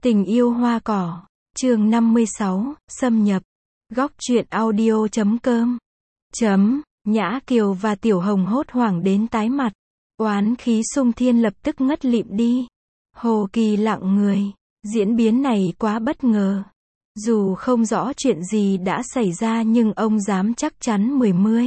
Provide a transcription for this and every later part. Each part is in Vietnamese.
Tình yêu hoa cỏ, chương 56, xâm nhập. Góc truyện audio.com. Nhã Kiều và Tiểu Hồng hốt hoảng đến tái mặt. Oán khí xung thiên lập tức ngất lịm đi. Hồ Kỳ lặng người. Diễn biến này quá bất ngờ. Dù không rõ chuyện gì đã xảy ra nhưng ông dám chắc chắn 10.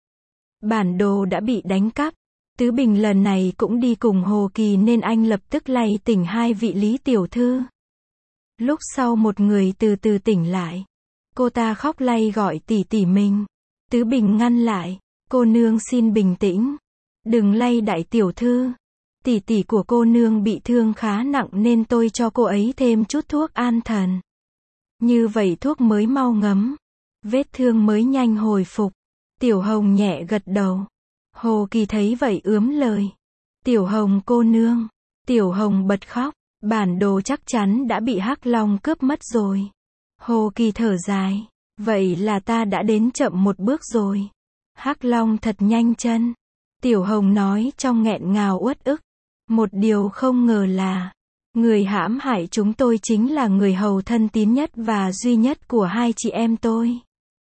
Bản đồ đã bị đánh cắp. Tứ Bình lần này cũng đi cùng Hồ Kỳ nên anh lập tức lay tỉnh hai vị Lý tiểu thư. Lúc sau một người từ từ tỉnh lại. Cô ta khóc lay gọi tỷ tỷ mình. Tứ Bình ngăn lại. Cô nương xin bình tĩnh. Đừng lay đại tiểu thư. Tỷ tỷ của cô nương bị thương khá nặng nên tôi cho cô ấy thêm chút thuốc an thần. Như vậy thuốc mới mau ngấm. Vết thương mới nhanh hồi phục. Tiểu Hồng nhẹ gật đầu. Hồ Kỳ thấy vậy ướm lời. Tiểu Hồng cô nương. Tiểu Hồng bật khóc. Bản đồ chắc chắn đã bị Hắc Long cướp mất rồi. Hồ Kỳ thở dài. Vậy là ta đã đến chậm một bước rồi. Hắc Long thật nhanh chân. Tiểu Hồng nói trong nghẹn ngào uất ức. Một điều không ngờ là, người hãm hại chúng tôi chính là người hầu thân tín nhất và duy nhất của hai chị em tôi.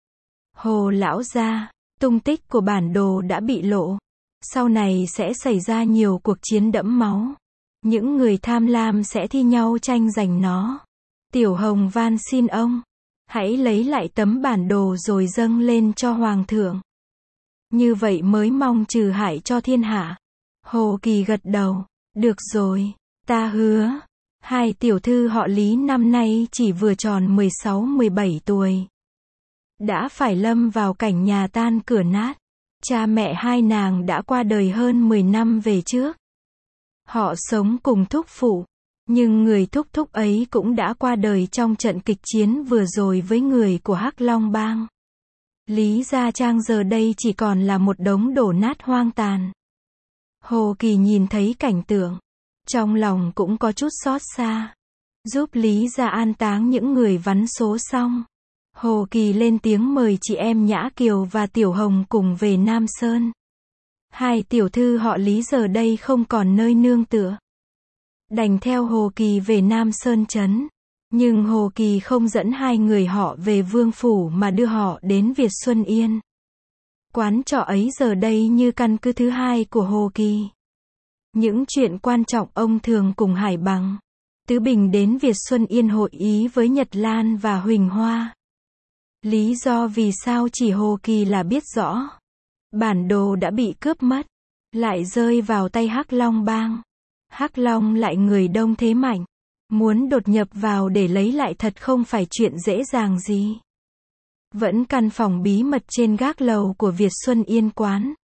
Hồ lão gia, tung tích của bản đồ đã bị lộ. Sau này sẽ xảy ra nhiều cuộc chiến đẫm máu. Những người tham lam sẽ thi nhau tranh giành nó. Tiểu Hồng van xin ông, hãy lấy lại tấm bản đồ rồi dâng lên cho Hoàng thượng. Như vậy mới mong trừ hại cho thiên hạ. Hồ Kỳ gật đầu. Được rồi, ta hứa. Hai tiểu thư họ Lý năm nay chỉ vừa tròn 16-17 tuổi. Đã phải lâm vào cảnh nhà tan cửa nát. Cha mẹ hai nàng đã qua đời hơn 10 năm về trước. Họ sống cùng thúc phụ. Nhưng người thúc thúc ấy cũng đã qua đời trong trận kịch chiến vừa rồi với người của Hắc Long Bang. Lý Gia Trang giờ đây chỉ còn là một đống đổ nát hoang tàn. Hồ Kỳ nhìn thấy cảnh tượng. Trong lòng cũng có chút xót xa. Giúp Lý Gia an táng những người vắn số xong. Hồ Kỳ lên tiếng mời chị em Nhã Kiều và Tiểu Hồng cùng về Nam Sơn. Hai tiểu thư họ Lý giờ đây không còn nơi nương tựa. Đành theo Hồ Kỳ về Nam Sơn trấn. Nhưng Hồ Kỳ không dẫn hai người họ về Vương Phủ mà đưa họ đến Việt Xuân Yên. Quán trọ ấy giờ đây như căn cứ thứ hai của Hồ Kỳ. Những chuyện quan trọng ông thường cùng Hải Bằng, Tứ Bình đến Việt Xuân Yên hội ý với Nhật Lan và Huỳnh Hoa. Lý do vì sao chỉ Hồ Kỳ là biết rõ. Bản đồ đã bị cướp mất, lại rơi vào tay Hắc Long Bang. Hắc Long lại người đông thế mạnh. Muốn đột nhập vào để lấy lại thật không phải chuyện dễ dàng gì. Vẫn căn phòng bí mật trên gác lầu của Việt Xuân Yên quán.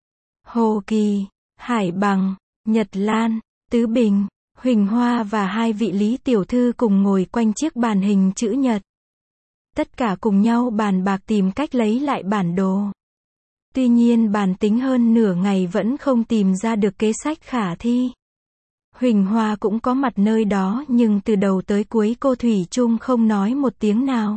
Hồ Kỳ, Hải Bằng, Nhật Lan, Tứ Bình, Huỳnh Hoa và hai vị Lý tiểu thư cùng ngồi quanh chiếc bàn hình chữ nhật. Tất cả cùng nhau bàn bạc tìm cách lấy lại bản đồ. Tuy nhiên bàn tính hơn nửa ngày vẫn không tìm ra được kế sách khả thi. Huỳnh Hoa cũng có mặt nơi đó nhưng từ đầu tới cuối cô thủy chung không nói một tiếng nào.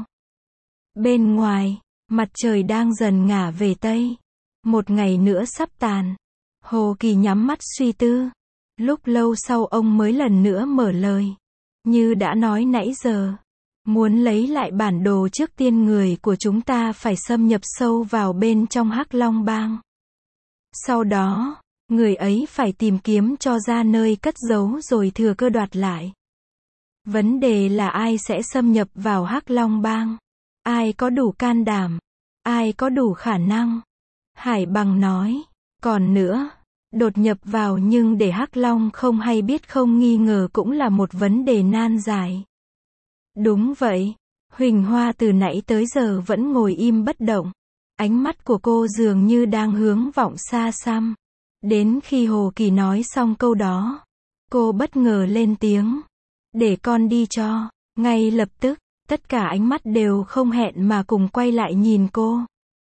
Bên ngoài, mặt trời đang dần ngả về Tây. Một ngày nữa sắp tàn. Hồ Kỳ nhắm mắt suy tư. Lúc lâu sau ông mới lần nữa mở lời. Như đã nói nãy giờ. Muốn lấy lại bản đồ trước tiên người của chúng ta phải xâm nhập sâu vào bên trong Hắc Long Bang. Sau đó, người ấy phải tìm kiếm cho ra nơi cất giấu rồi thừa cơ đoạt lại. Vấn đề là ai sẽ xâm nhập vào Hắc Long Bang? Ai có đủ can đảm? Ai có đủ khả năng? Hải Bằng nói. Còn nữa, đột nhập vào nhưng để Hắc Long không hay biết không nghi ngờ cũng là một vấn đề nan giải. Đúng vậy. Huỳnh Hoa từ nãy tới giờ vẫn ngồi im bất động. Ánh mắt của cô dường như đang hướng vọng xa xăm. Đến khi Hồ Kỳ nói xong câu đó, cô bất ngờ lên tiếng. Để con đi cho. Ngay lập tức, tất cả ánh mắt đều không hẹn mà cùng quay lại nhìn cô.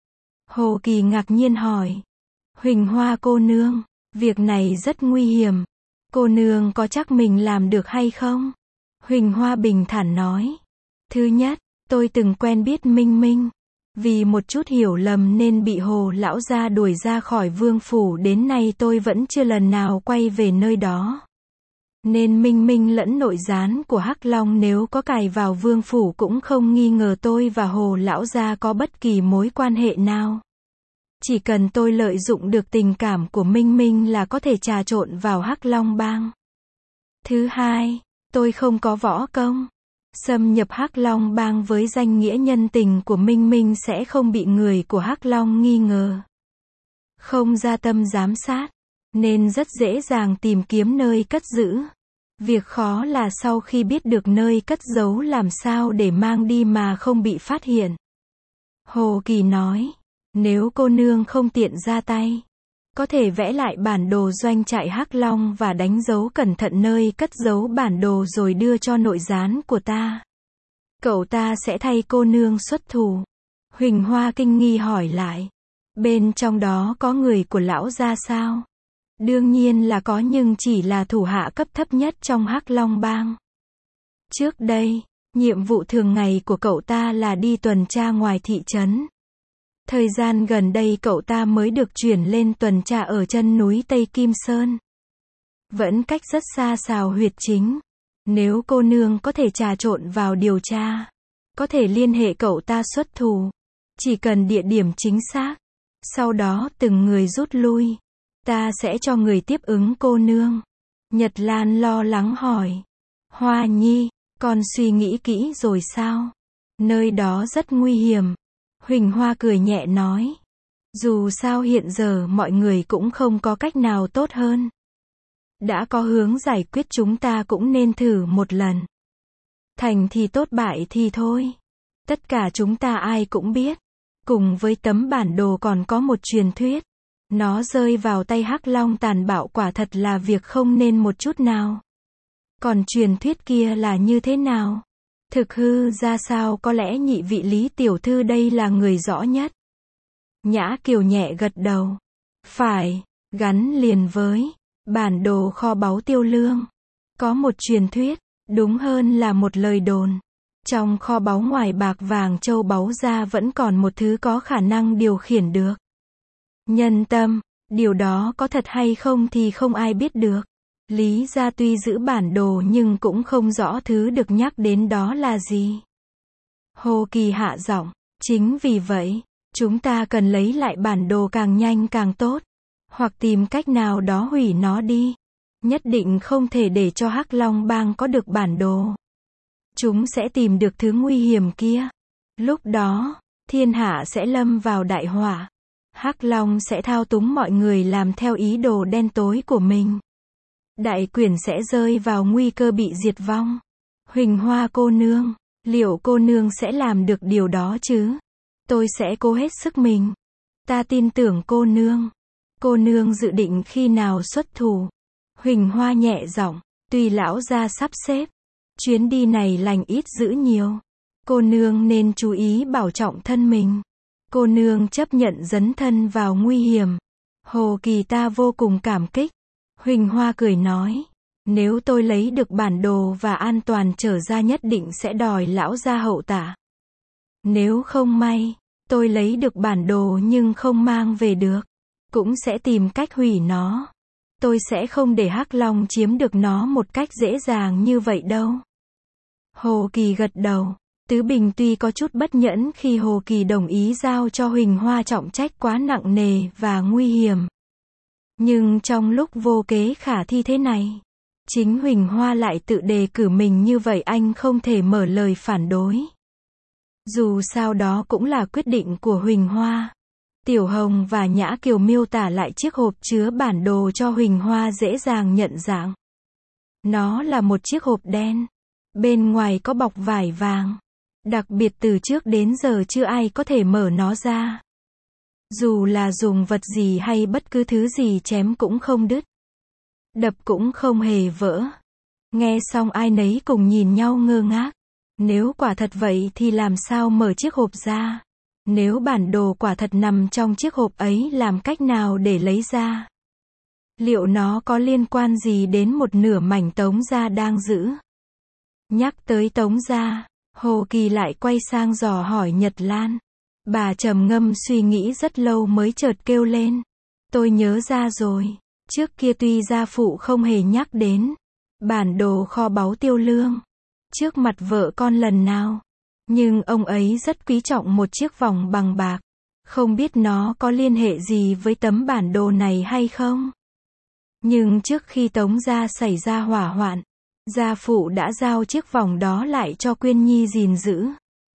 Hồ Kỳ ngạc nhiên hỏi. Huỳnh Hoa cô nương, việc này rất nguy hiểm. Cô nương có chắc mình làm được hay không? Huỳnh Hoa bình thản nói. Thứ nhất, tôi từng quen biết Minh Minh. Vì một chút hiểu lầm nên bị Hồ lão gia đuổi ra khỏi Vương Phủ đến nay tôi vẫn chưa lần nào quay về nơi đó. Nên Minh Minh lẫn nội gián của Hắc Long nếu có cài vào vương phủ cũng không nghi ngờ tôi và Hồ lão gia có bất kỳ mối quan hệ nào. Chỉ cần tôi lợi dụng được tình cảm của Minh Minh là có thể trà trộn vào Hắc Long bang. Thứ hai, tôi không có võ công. Xâm nhập Hắc Long bang với danh nghĩa nhân tình của Minh Minh sẽ không bị người của Hắc Long nghi ngờ. Không ra tâm giám sát, nên rất dễ dàng tìm kiếm nơi cất giữ. Việc khó là sau khi biết được nơi cất giấu làm sao để mang đi mà không bị phát hiện. Hồ Kỳ nói, nếu cô nương không tiện ra tay, có thể vẽ lại bản đồ doanh trại Hắc Long và đánh dấu cẩn thận nơi cất giấu bản đồ rồi đưa cho nội gián của ta. Cậu ta sẽ thay cô nương xuất thủ. Huỳnh Hoa kinh nghi hỏi lại, bên trong đó có người của lão gia sao? Đương nhiên là có nhưng chỉ là thủ hạ cấp thấp nhất trong Hắc Long bang. Trước đây, nhiệm vụ thường ngày của cậu ta là đi tuần tra ngoài thị trấn. Thời gian gần đây cậu ta mới được chuyển lên tuần tra ở chân núi Tây Kim Sơn. Vẫn cách rất xa Sào Huyệt Chính. Nếu cô nương có thể trà trộn vào điều tra, có thể liên hệ cậu ta xuất thủ. Chỉ cần địa điểm chính xác. Sau đó từng người rút lui. Ta sẽ cho người tiếp ứng cô nương. Nhật Lan lo lắng hỏi. Hoa Nhi, con suy nghĩ kỹ rồi sao? Nơi đó rất nguy hiểm. Huỳnh Hoa cười nhẹ nói. Dù sao hiện giờ mọi người cũng không có cách nào tốt hơn. Đã có hướng giải quyết chúng ta cũng nên thử một lần. Thành thì tốt bại thì thôi. Tất cả chúng ta ai cũng biết. Cùng với tấm bản đồ còn có một truyền thuyết. Nó rơi vào tay Hắc Long tàn bạo quả thật là việc không nên một chút nào. Còn truyền thuyết kia là như thế nào? Thực hư ra sao có lẽ nhị vị Lý tiểu thư đây là người rõ nhất. Nhã Kiều nhẹ gật đầu. Phải, gắn liền với bản đồ kho báu Tiêu Lương. Có một truyền thuyết, đúng hơn là một lời đồn. Trong kho báu ngoài bạc vàng châu báu ra vẫn còn một thứ có khả năng điều khiển được. Nhân tâm, điều đó có thật hay không thì không ai biết được. Lý gia tuy giữ bản đồ nhưng cũng không rõ thứ được nhắc đến đó là gì. Hồ Kỳ hạ giọng, chính vì vậy, chúng ta cần lấy lại bản đồ càng nhanh càng tốt. Hoặc tìm cách nào đó hủy nó đi. Nhất định không thể để cho Hắc Long bang có được bản đồ. Chúng sẽ tìm được thứ nguy hiểm kia. Lúc đó, thiên hạ sẽ lâm vào đại họa. Hắc Long sẽ thao túng mọi người làm theo ý đồ đen tối của mình. Đại quyển sẽ rơi vào nguy cơ bị diệt vong. Huỳnh Hoa cô nương, liệu cô nương sẽ làm được điều đó chứ? Tôi sẽ cố hết sức mình. Ta tin tưởng cô nương. Cô nương dự định khi nào xuất thủ? Huỳnh Hoa nhẹ giọng, tùy lão gia sắp xếp. Chuyến đi này lành ít dữ nhiều. Cô nương nên chú ý bảo trọng thân mình. Cô nương chấp nhận dấn thân vào nguy hiểm. Hồ Kỳ ta vô cùng cảm kích. Huỳnh Hoa cười nói. Nếu tôi lấy được bản đồ và an toàn trở ra nhất định sẽ đòi lão gia hậu tạ. Nếu không may, tôi lấy được bản đồ nhưng không mang về được, cũng sẽ tìm cách hủy nó. Tôi sẽ không để Hắc Long chiếm được nó một cách dễ dàng như vậy đâu. Hồ Kỳ gật đầu. Tứ Bình tuy có chút bất nhẫn khi Hồ Kỳ đồng ý giao cho Huỳnh Hoa trọng trách quá nặng nề và nguy hiểm. Nhưng trong lúc vô kế khả thi thế này, chính Huỳnh Hoa lại tự đề cử mình như vậy anh không thể mở lời phản đối. Dù sao đó cũng là quyết định của Huỳnh Hoa. Tiểu Hồng và Nhã Kiều miêu tả lại chiếc hộp chứa bản đồ cho Huỳnh Hoa dễ dàng nhận dạng. Nó là một chiếc hộp đen. Bên ngoài có bọc vải vàng. Đặc biệt từ trước đến giờ chưa ai có thể mở nó ra. Dù là dùng vật gì hay bất cứ thứ gì chém cũng không đứt. Đập cũng không hề vỡ. Nghe xong ai nấy cùng nhìn nhau ngơ ngác. Nếu quả thật vậy thì làm sao mở chiếc hộp ra? Nếu bản đồ quả thật nằm trong chiếc hộp ấy làm cách nào để lấy ra? Liệu nó có liên quan gì đến một nửa mảnh Tống gia đang giữ? Nhắc tới Tống gia, Hồ Kỳ lại quay sang dò hỏi Nhật Lan. Bà trầm ngâm suy nghĩ rất lâu mới chợt kêu lên. Tôi nhớ ra rồi. Trước kia tuy gia phụ không hề nhắc đến, Bản đồ kho báu Tiêu Lương. Trước mặt vợ con lần nào. Nhưng ông ấy rất quý trọng một chiếc vòng bằng bạc. Không biết nó có liên hệ gì với tấm bản đồ này hay không? Nhưng trước khi Tống gia xảy ra hỏa hoạn, gia phụ đã giao chiếc vòng đó lại cho Quyên Nhi gìn giữ.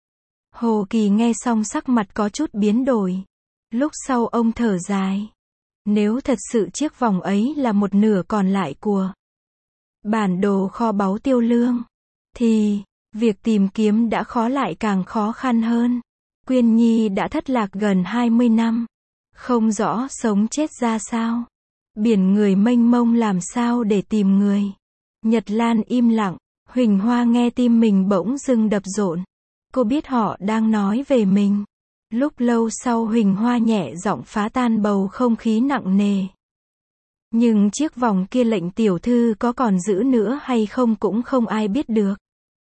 Hồ Kỳ nghe xong sắc mặt có chút biến đổi. Lúc sau ông thở dài. Nếu thật sự chiếc vòng ấy là một nửa còn lại của bản đồ kho báu Tiêu Lương, thì việc tìm kiếm đã khó lại càng khó khăn hơn. Quyên Nhi đã thất lạc gần 20 năm. Không rõ sống chết ra sao. Biển người mênh mông làm sao để tìm người. Nhật Lan im lặng. Huỳnh Hoa nghe tim mình bỗng dưng đập rộn. Cô biết họ đang nói về mình. Lúc lâu sau Huỳnh Hoa nhẹ giọng phá tan bầu không khí nặng nề. Nhưng chiếc vòng kia lệnh tiểu thư có còn giữ nữa hay không cũng không ai biết được.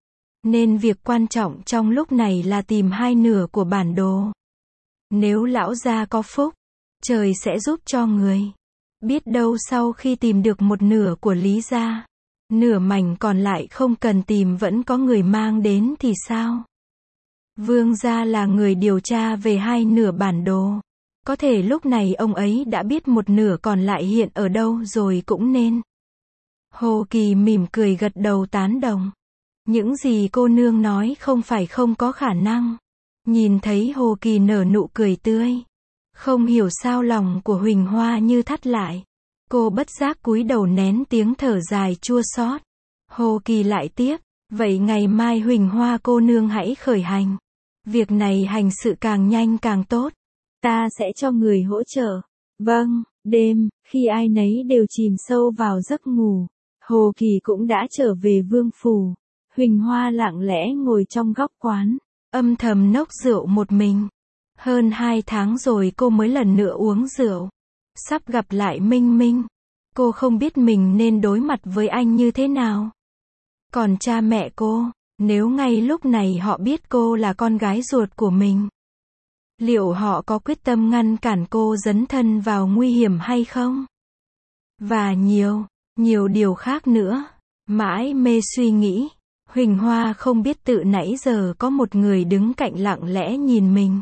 Nên việc quan trọng trong lúc này là tìm hai nửa của bản đồ. Nếu lão gia có phúc, trời sẽ giúp cho người. Biết đâu sau khi tìm được một nửa của Lý gia, nửa mảnh còn lại không cần tìm vẫn có người mang đến thì sao? Vương gia là người điều tra về hai nửa bản đồ. Có thể lúc này ông ấy đã biết một nửa còn lại hiện ở đâu rồi cũng nên. Hồ Kỳ mỉm cười gật đầu tán đồng. Những gì cô nương nói không phải không có khả năng. Nhìn thấy Hồ Kỳ nở nụ cười tươi. Không hiểu sao lòng của Huỳnh Hoa như thắt lại. Cô bất giác cúi đầu nén tiếng thở dài chua xót. Hồ Kỳ lại tiếp. Vậy ngày mai Huỳnh Hoa cô nương hãy khởi hành. Việc này hành sự càng nhanh càng tốt. Ta sẽ cho người hỗ trợ. Vâng, đêm, khi ai nấy đều chìm sâu vào giấc ngủ. Hồ Kỳ cũng đã trở về vương phủ. Huỳnh Hoa lặng lẽ ngồi trong góc quán, âm thầm nốc rượu một mình. Hơn 2 tháng rồi cô mới lần nữa uống rượu. Sắp gặp lại Minh Minh. Cô không biết mình nên đối mặt với anh như thế nào. Còn cha mẹ cô, nếu ngay lúc này họ biết cô là con gái ruột của mình, liệu họ có quyết tâm ngăn cản cô dấn thân vào nguy hiểm hay không? Và nhiều điều khác nữa. Mãi mê suy nghĩ. Huỳnh Hoa không biết tự nãy giờ có một người đứng cạnh lặng lẽ nhìn mình.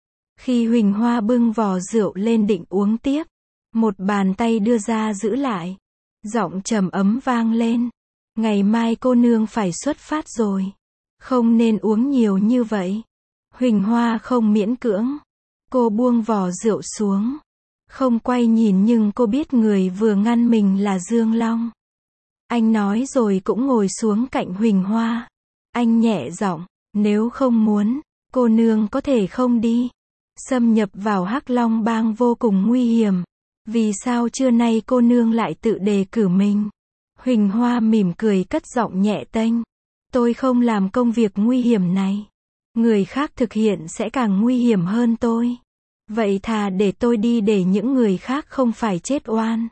Khi Huỳnh Hoa bưng vò rượu lên định uống tiếp, một bàn tay đưa ra giữ lại. Giọng trầm ấm vang lên. Ngày mai cô nương phải xuất phát rồi. Không nên uống nhiều như vậy. Huỳnh Hoa không miễn cưỡng. Cô buông vò rượu xuống. Không quay nhìn nhưng cô biết người vừa ngăn mình là Dương Long. Anh nói rồi cũng ngồi xuống cạnh Huỳnh Hoa. Anh nhẹ giọng, nếu không muốn, cô nương có thể không đi. Xâm nhập vào Hắc Long Bang vô cùng nguy hiểm. Vì sao trưa nay cô nương lại tự đề cử mình? Huỳnh Hoa mỉm cười cất giọng nhẹ tênh. Tôi không làm công việc nguy hiểm này. Người khác thực hiện sẽ càng nguy hiểm hơn tôi. Vậy thà để tôi đi để những người khác không phải chết oan.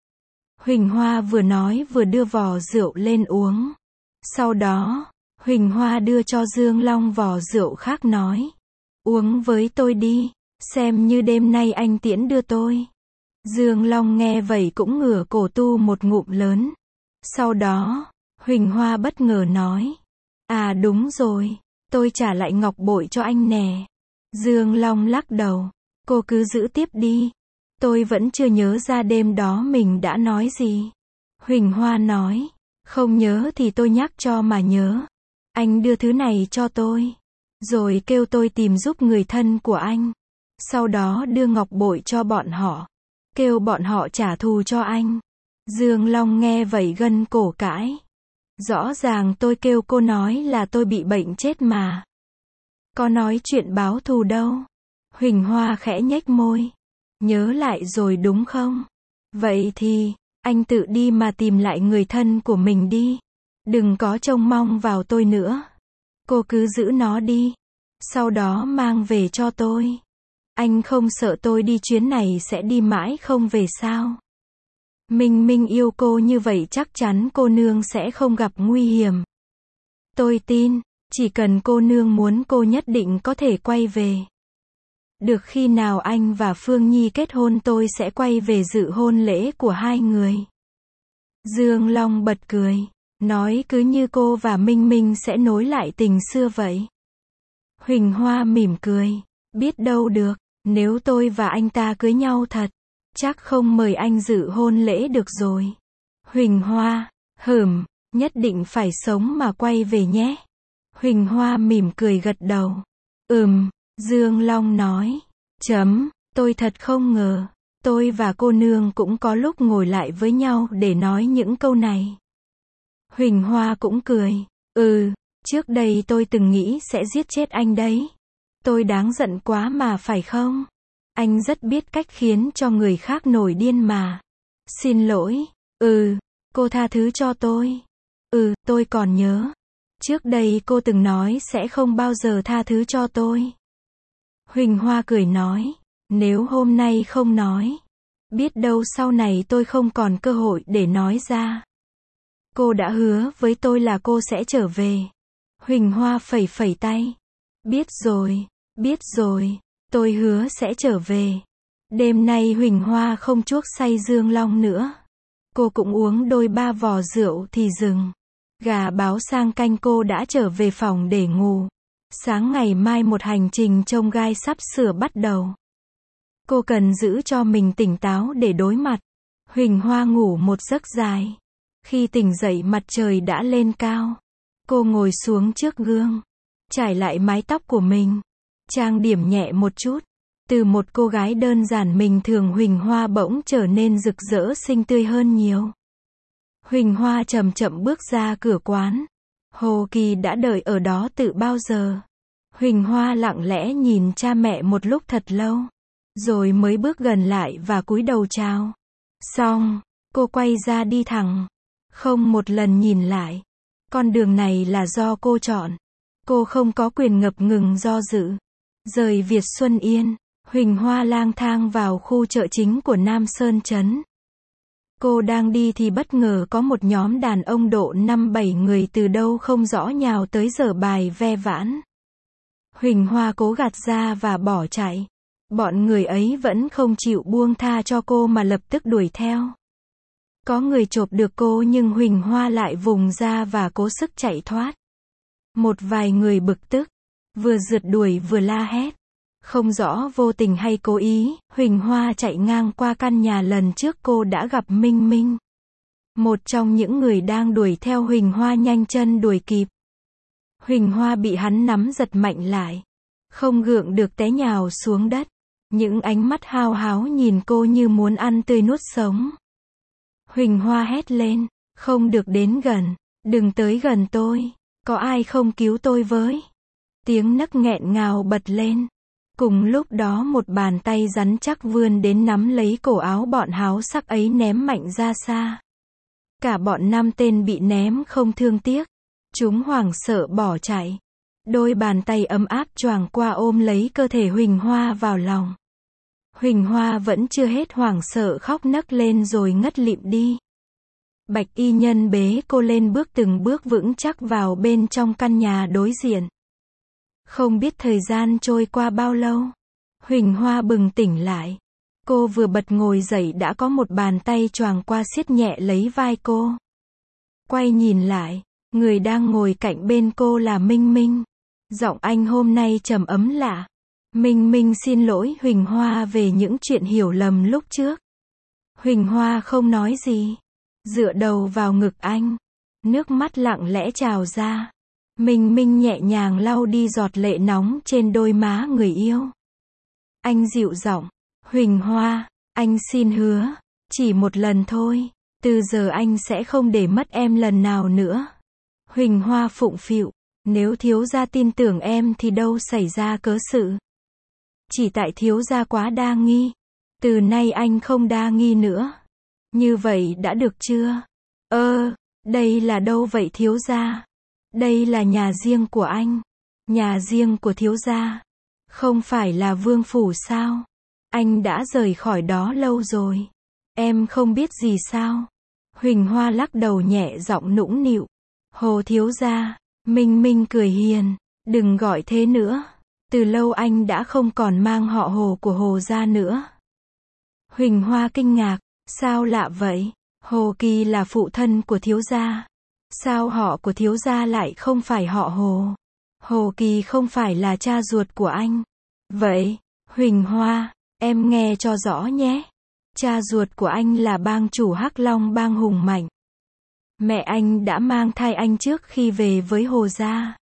Huỳnh Hoa vừa nói vừa đưa vò rượu lên uống. Sau đó, Huỳnh Hoa đưa cho Dương Long vò rượu khác nói. Uống với tôi đi, xem như đêm nay anh tiễn đưa tôi. Dương Long nghe vậy cũng ngửa cổ tu một ngụm lớn. Sau đó, Huỳnh Hoa bất ngờ nói. À đúng rồi, tôi trả lại ngọc bội cho anh nè. Dương Long lắc đầu. Cô cứ giữ tiếp đi. Tôi vẫn chưa nhớ ra đêm đó mình đã nói gì. Huỳnh Hoa nói. Không nhớ thì tôi nhắc cho mà nhớ. Anh đưa thứ này cho tôi. Rồi kêu tôi tìm giúp người thân của anh. Sau đó đưa ngọc bội cho bọn họ. Kêu bọn họ trả thù cho anh. Dương Long nghe vậy gân cổ cãi. Rõ ràng tôi kêu cô nói là tôi bị bệnh chết mà. Có nói chuyện báo thù đâu. Huỳnh Hoa khẽ nhếch môi. Nhớ lại rồi đúng không? Vậy thì, anh tự đi mà tìm lại người thân của mình đi. Đừng có trông mong vào tôi nữa. Cô cứ giữ nó đi. Sau đó mang về cho tôi. Anh không sợ tôi đi chuyến này sẽ đi mãi không về sao? Minh Minh yêu cô như vậy chắc chắn cô nương sẽ không gặp nguy hiểm. Tôi tin, chỉ cần cô nương muốn cô nhất định có thể quay về. Được khi nào anh và Phương Nhi kết hôn tôi sẽ quay về dự hôn lễ của hai người. Dương Long bật cười. Nói cứ như cô và Minh Minh sẽ nối lại tình xưa vậy. Huỳnh Hoa mỉm cười. Biết đâu được, nếu tôi và anh ta cưới nhau thật, chắc không mời anh dự hôn lễ được rồi. Huỳnh Hoa, nhất định phải sống mà quay về nhé. Huỳnh Hoa mỉm cười gật đầu. Dương Long nói. Tôi thật không ngờ, tôi và cô nương cũng có lúc ngồi lại với nhau để nói những câu này. Huỳnh Hoa cũng cười. Trước đây tôi từng nghĩ sẽ giết chết anh đấy. Tôi đáng giận quá mà phải không? Anh rất biết cách khiến cho người khác nổi điên mà. Xin lỗi. Cô tha thứ cho tôi. Tôi còn nhớ. Trước đây cô từng nói sẽ không bao giờ tha thứ cho tôi. Huỳnh Hoa cười nói. Nếu hôm nay không nói, biết đâu sau này tôi không còn cơ hội để nói ra. Cô đã hứa với tôi là cô sẽ trở về. Huỳnh Hoa phẩy phẩy tay. Biết rồi, tôi hứa sẽ trở về. Đêm nay Huỳnh Hoa không chuốc say Dương Long nữa. Cô cũng uống đôi 3 vò rượu thì dừng. Gà báo sang canh cô đã trở về phòng để ngủ. Sáng ngày mai một hành trình chông gai sắp sửa bắt đầu. Cô cần giữ cho mình tỉnh táo để đối mặt. Huỳnh Hoa ngủ một giấc dài. Khi tỉnh dậy mặt trời đã lên cao. Cô ngồi xuống trước gương, trải lại mái tóc của mình, trang điểm nhẹ một chút. Từ một cô gái đơn giản bình thường Huỳnh Hoa bỗng trở nên rực rỡ xinh tươi hơn nhiều. Huỳnh Hoa chậm chậm bước ra cửa quán. Hồ Kỳ đã đợi ở đó từ bao giờ. Huỳnh Hoa lặng lẽ nhìn cha mẹ một lúc thật lâu, rồi mới bước gần lại và cúi đầu chào. Xong, cô quay ra đi thẳng, không một lần nhìn lại. Con đường này là do cô chọn. Cô không có quyền ngập ngừng do dự. Rời Việt Xuân Yên, Huỳnh Hoa lang thang vào khu chợ chính của Nam Sơn Trấn. Cô đang đi thì bất ngờ có một nhóm đàn ông độ 5-7 người từ đâu không rõ nhào tới giở bài ve vãn. Huỳnh Hoa cố gạt ra và bỏ chạy. Bọn người ấy vẫn không chịu buông tha cho cô mà lập tức đuổi theo. Có người chộp được cô nhưng Huỳnh Hoa lại vùng ra và cố sức chạy thoát. Một vài người bực tức, vừa rượt đuổi vừa la hét. Không rõ vô tình hay cố ý, Huỳnh Hoa chạy ngang qua căn nhà lần trước cô đã gặp Minh Minh. Một trong những người đang đuổi theo Huỳnh Hoa nhanh chân đuổi kịp. Huỳnh Hoa bị hắn nắm giật mạnh lại. Không gượng được té nhào xuống đất. Những ánh mắt hao háo nhìn cô như muốn ăn tươi nuốt sống. Huỳnh Hoa hét lên. Không được đến gần. Đừng tới gần tôi. Có ai không cứu tôi với? Tiếng nấc nghẹn ngào bật lên. Cùng lúc đó một bàn tay rắn chắc vươn đến nắm lấy cổ áo bọn háo sắc ấy ném mạnh ra xa. Cả bọn 5 tên bị ném không thương tiếc. Chúng hoảng sợ bỏ chạy. Đôi bàn tay ấm áp choàng qua ôm lấy cơ thể Huỳnh Hoa vào lòng. Huỳnh Hoa vẫn chưa hết hoảng sợ khóc nấc lên rồi ngất lịm đi. Bạch y nhân bế cô lên bước từng bước vững chắc vào bên trong căn nhà đối diện. Không biết thời gian trôi qua bao lâu. Huỳnh Hoa bừng tỉnh lại. Cô vừa bật ngồi dậy đã có một bàn tay choàng qua siết nhẹ lấy vai cô. Quay nhìn lại, người đang ngồi cạnh bên cô là Minh Minh. Giọng anh hôm nay trầm ấm lạ. Minh Minh xin lỗi Huỳnh Hoa về những chuyện hiểu lầm lúc trước. Huỳnh Hoa không nói gì. Dựa đầu vào ngực anh. Nước mắt lặng lẽ trào ra. Minh Minh nhẹ nhàng lau đi giọt lệ nóng trên đôi má người yêu. Anh dịu giọng. Huỳnh Hoa, anh xin hứa. Chỉ một lần thôi. Từ giờ anh sẽ không để mất em lần nào nữa. Huỳnh Hoa phụng phịu. Nếu thiếu gia tin tưởng em thì đâu xảy ra cớ sự. Chỉ tại thiếu gia quá đa nghi. Từ nay anh không đa nghi nữa. Như vậy đã được chưa? Đây là đâu vậy thiếu gia? Đây là nhà riêng của anh. Nhà riêng của thiếu gia. Không phải là vương phủ sao? Anh đã rời khỏi đó lâu rồi. Em không biết gì sao? Huỳnh Hoa lắc đầu nhẹ giọng nũng nịu. Hồ thiếu gia. Minh Minh cười hiền. Đừng gọi thế nữa. Từ lâu anh đã không còn mang họ Hồ của Hồ gia nữa. Huỳnh Hoa kinh ngạc. Sao lạ vậy? Hồ Kỳ là phụ thân của thiếu gia. Sao họ của thiếu gia lại không phải họ Hồ? Hồ Kỳ không phải là cha ruột của anh. Vậy, Huỳnh Hoa, em nghe cho rõ nhé. Cha ruột của anh là bang chủ Hắc Long bang hùng mạnh. Mẹ anh đã mang thai anh trước khi về với Hồ gia.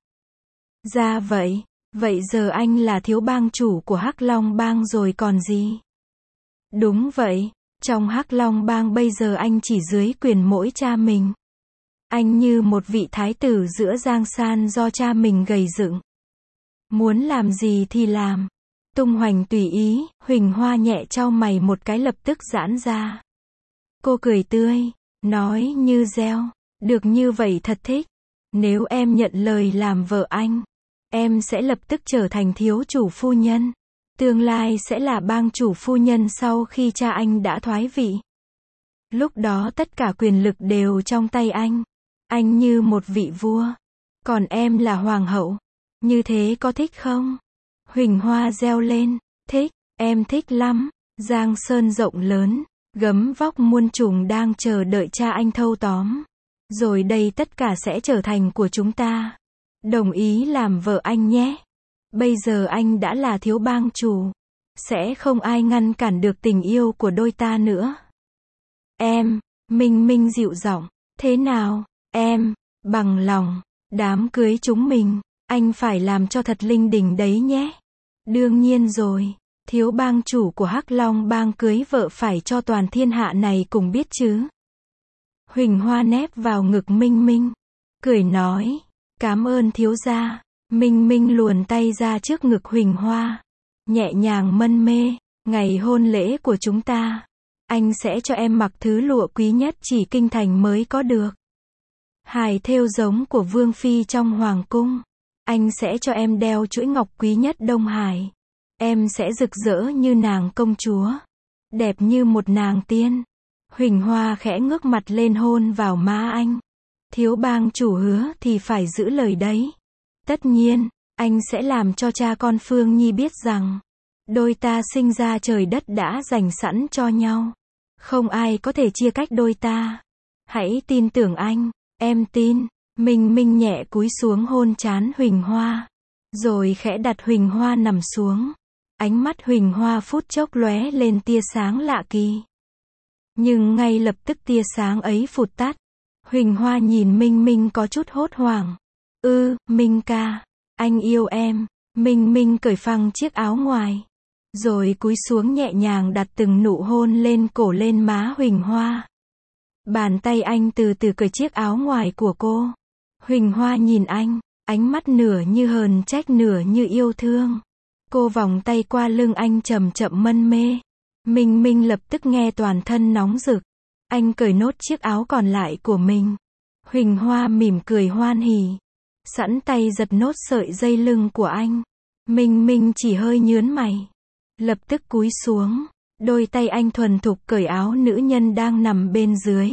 Ra vậy, vậy giờ anh là thiếu bang chủ của Hắc Long bang rồi còn gì? Đúng vậy, trong Hắc Long bang bây giờ anh chỉ dưới quyền mỗi cha mình. Anh như một vị thái tử giữa giang san do cha mình gầy dựng. Muốn làm gì thì làm. Tung hoành tùy ý, Huỳnh Hoa nhẹ chau mày một cái lập tức giãn ra. Cô cười tươi, nói như reo, được như vậy thật thích. Nếu em nhận lời làm vợ anh, em sẽ lập tức trở thành thiếu chủ phu nhân. Tương lai sẽ là bang chủ phu nhân sau khi cha anh đã thoái vị. Lúc đó tất cả quyền lực đều trong tay anh. Anh như một vị vua. Còn em là hoàng hậu. Như thế có thích không? Huỳnh Hoa reo lên. Thích, em thích lắm. Giang sơn rộng lớn, gấm vóc muôn trùng đang chờ đợi cha anh thâu tóm. Rồi đây tất cả sẽ trở thành của chúng ta. Đồng ý làm vợ anh nhé. Bây giờ anh đã là thiếu bang chủ. Sẽ không ai ngăn cản được tình yêu của đôi ta nữa. Em, Minh Minh dịu giọng. Thế nào, em, bằng lòng, đám cưới chúng mình, anh phải làm cho thật linh đình đấy nhé. Đương nhiên rồi, thiếu bang chủ của Hắc Long bang cưới vợ phải cho toàn thiên hạ này cùng biết chứ. Huỳnh Hoa nép vào ngực Minh Minh, cười nói, cảm ơn thiếu gia. Minh Minh luồn tay ra trước ngực Huỳnh Hoa, nhẹ nhàng mân mê, ngày hôn lễ của chúng ta, anh sẽ cho em mặc thứ lụa quý nhất chỉ kinh thành mới có được. Hài thêu giống của Vương Phi trong Hoàng cung. Anh sẽ cho em đeo chuỗi ngọc quý nhất Đông Hải. Em sẽ rực rỡ như nàng công chúa. Đẹp như một nàng tiên. Huỳnh Hoa khẽ ngước mặt lên hôn vào má anh. Thiếu bang chủ hứa thì phải giữ lời đấy. Tất nhiên, anh sẽ làm cho cha con Phương Nhi biết rằng, đôi ta sinh ra trời đất đã dành sẵn cho nhau. Không ai có thể chia cách đôi ta. Hãy tin tưởng anh, em tin. Minh Minh nhẹ cúi xuống hôn trán Huỳnh Hoa. Rồi khẽ đặt Huỳnh Hoa nằm xuống. Ánh mắt Huỳnh Hoa phút chốc lóe lên tia sáng lạ kỳ. Nhưng ngay lập tức tia sáng ấy phụt tắt. Huỳnh Hoa nhìn Minh Minh có chút hốt hoảng. Minh ca, anh yêu em. Minh Minh cởi phăng chiếc áo ngoài. Rồi cúi xuống nhẹ nhàng đặt từng nụ hôn lên cổ lên má Huỳnh Hoa. Bàn tay anh từ từ cởi chiếc áo ngoài của cô. Huỳnh Hoa nhìn anh, ánh mắt nửa như hờn trách nửa như yêu thương. Cô vòng tay qua lưng anh chậm chậm mân mê. Minh Minh lập tức nghe toàn thân nóng rực. Anh cởi nốt chiếc áo còn lại của mình. Huỳnh Hoa mỉm cười hoan hỉ. Sẵn tay giật nốt sợi dây lưng của anh. Minh Minh chỉ hơi nhướng mày. Lập tức cúi xuống. Đôi tay anh thuần thục cởi áo nữ nhân đang nằm bên dưới.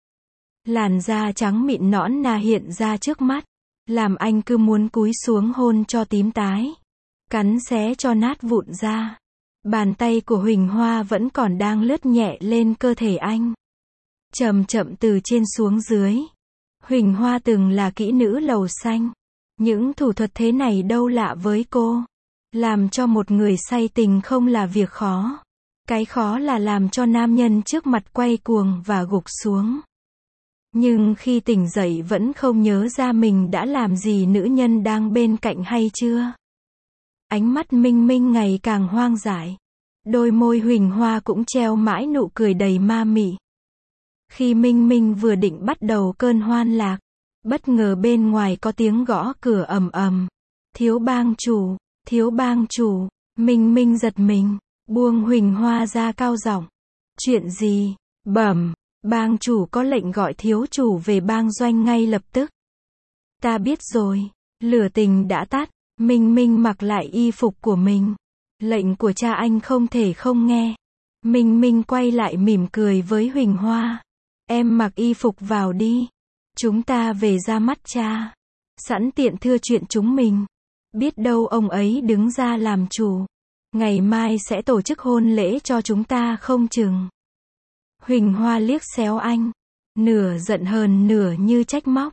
Làn da trắng mịn nõn nà hiện ra trước mắt. Làm anh cứ muốn cúi xuống hôn cho tím tái. Cắn xé cho nát vụn ra. Bàn tay của Huỳnh Hoa vẫn còn đang lướt nhẹ lên cơ thể anh. Chậm chậm từ trên xuống dưới. Huỳnh Hoa từng là kỹ nữ lầu xanh. Những thủ thuật thế này đâu lạ với cô. Làm cho một người say tình không là việc khó. Cái khó là làm cho nam nhân trước mặt quay cuồng và gục xuống. Nhưng khi tỉnh dậy vẫn không nhớ ra mình đã làm gì nữ nhân đang bên cạnh hay chưa. Ánh mắt Minh Minh ngày càng hoang dại. Đôi môi Huỳnh Hoa cũng treo mãi nụ cười đầy ma mị. Khi Minh Minh vừa định bắt đầu cơn hoan lạc, bất ngờ bên ngoài có tiếng gõ cửa ầm ầm. Thiếu bang chủ, thiếu bang chủ. Minh Minh giật mình, buông Huỳnh Hoa ra cao giọng. Chuyện gì? Bẩm, bang chủ có lệnh gọi thiếu chủ về bang doanh ngay lập tức. Ta biết rồi, lửa tình đã tắt. Minh Minh mặc lại y phục của mình. Lệnh của cha anh không thể không nghe. Minh Minh quay lại mỉm cười với Huỳnh Hoa. Em mặc y phục vào đi. Chúng ta về ra mắt cha. Sẵn tiện thưa chuyện chúng mình. Biết đâu ông ấy đứng ra làm chủ. Ngày mai sẽ tổ chức hôn lễ cho chúng ta không chừng. Huỳnh Hoa liếc xéo anh. Nửa giận hờn nửa như trách móc.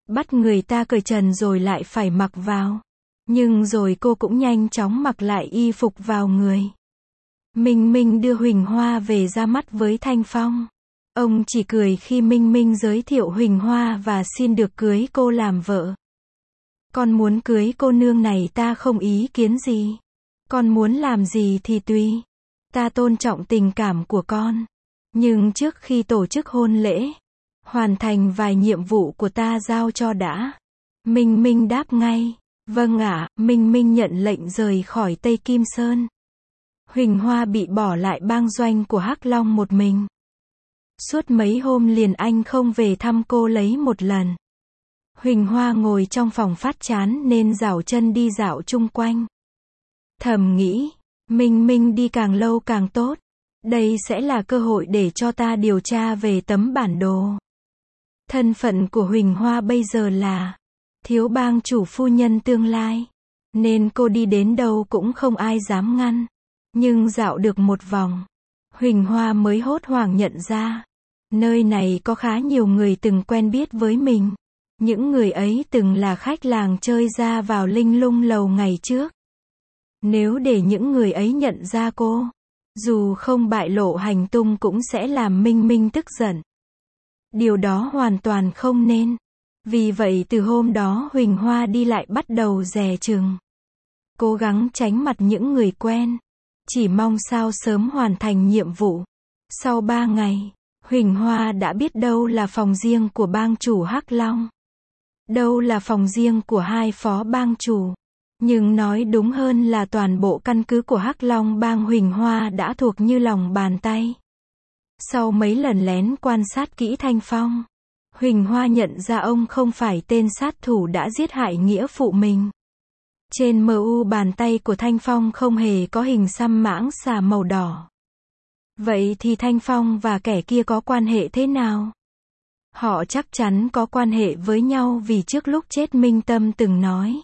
Bắt người ta cởi trần rồi lại phải mặc vào. Nhưng rồi cô cũng nhanh chóng mặc lại y phục vào người. Minh Minh đưa Huỳnh Hoa về ra mắt với Thanh Phong. Ông chỉ cười khi Minh Minh giới thiệu Huỳnh Hoa và xin được cưới cô làm vợ. Con muốn cưới cô nương này ta không ý kiến gì. Con muốn làm gì thì tùy. Ta tôn trọng tình cảm của con. Nhưng trước khi tổ chức hôn lễ, hoàn thành vài nhiệm vụ của ta giao cho đã. Minh Minh đáp ngay. Vâng ạ. Minh Minh nhận lệnh rời khỏi Tây Kim Sơn. Huỳnh Hoa bị bỏ lại bang doanh của Hắc Long một mình. Suốt mấy hôm liền anh không về thăm cô lấy một lần. Huỳnh Hoa ngồi trong phòng phát chán nên giảo chân đi dạo chung quanh. Thầm nghĩ, Minh Minh đi càng lâu càng tốt. Đây sẽ là cơ hội để cho ta điều tra về tấm bản đồ. Thân phận của Huỳnh Hoa bây giờ là thiếu bang chủ phu nhân tương lai. Nên cô đi đến đâu cũng không ai dám ngăn. Nhưng dạo được một vòng, Huỳnh Hoa mới hốt hoảng nhận ra. Nơi này có khá nhiều người từng quen biết với mình. Những người ấy từng là khách làng chơi ra vào Linh Lung Lầu ngày trước. Nếu để những người ấy nhận ra cô, dù không bại lộ hành tung cũng sẽ làm Minh Minh tức giận. Điều đó hoàn toàn không nên. Vì vậy từ hôm đó Huỳnh Hoa đi lại bắt đầu dè chừng. Cố gắng tránh mặt những người quen. Chỉ mong sao sớm hoàn thành nhiệm vụ. Sau 3 ngày, Huỳnh Hoa đã biết đâu là phòng riêng của bang chủ Hắc Long. Đâu là phòng riêng của hai phó bang chủ. Nhưng nói đúng hơn là toàn bộ căn cứ của Hắc Long bang Huỳnh Hoa đã thuộc như lòng bàn tay. Sau mấy lần lén quan sát kỹ Thanh Phong, Huỳnh Hoa nhận ra ông không phải tên sát thủ đã giết hại nghĩa phụ mình. Trên mu bàn tay của Thanh Phong không hề có hình xăm mãng xà màu đỏ. Vậy thì Thanh Phong và kẻ kia có quan hệ thế nào? Họ chắc chắn có quan hệ với nhau vì trước lúc chết Minh Tâm từng nói.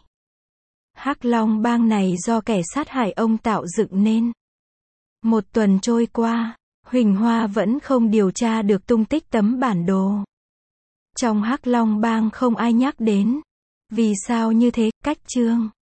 Hắc Long bang này do kẻ sát hại ông tạo dựng nên. Một tuần trôi qua, Huỳnh Hoa vẫn không điều tra được tung tích tấm bản đồ. Trong Hắc Long bang không ai nhắc đến. Vì sao như thế? Cách chương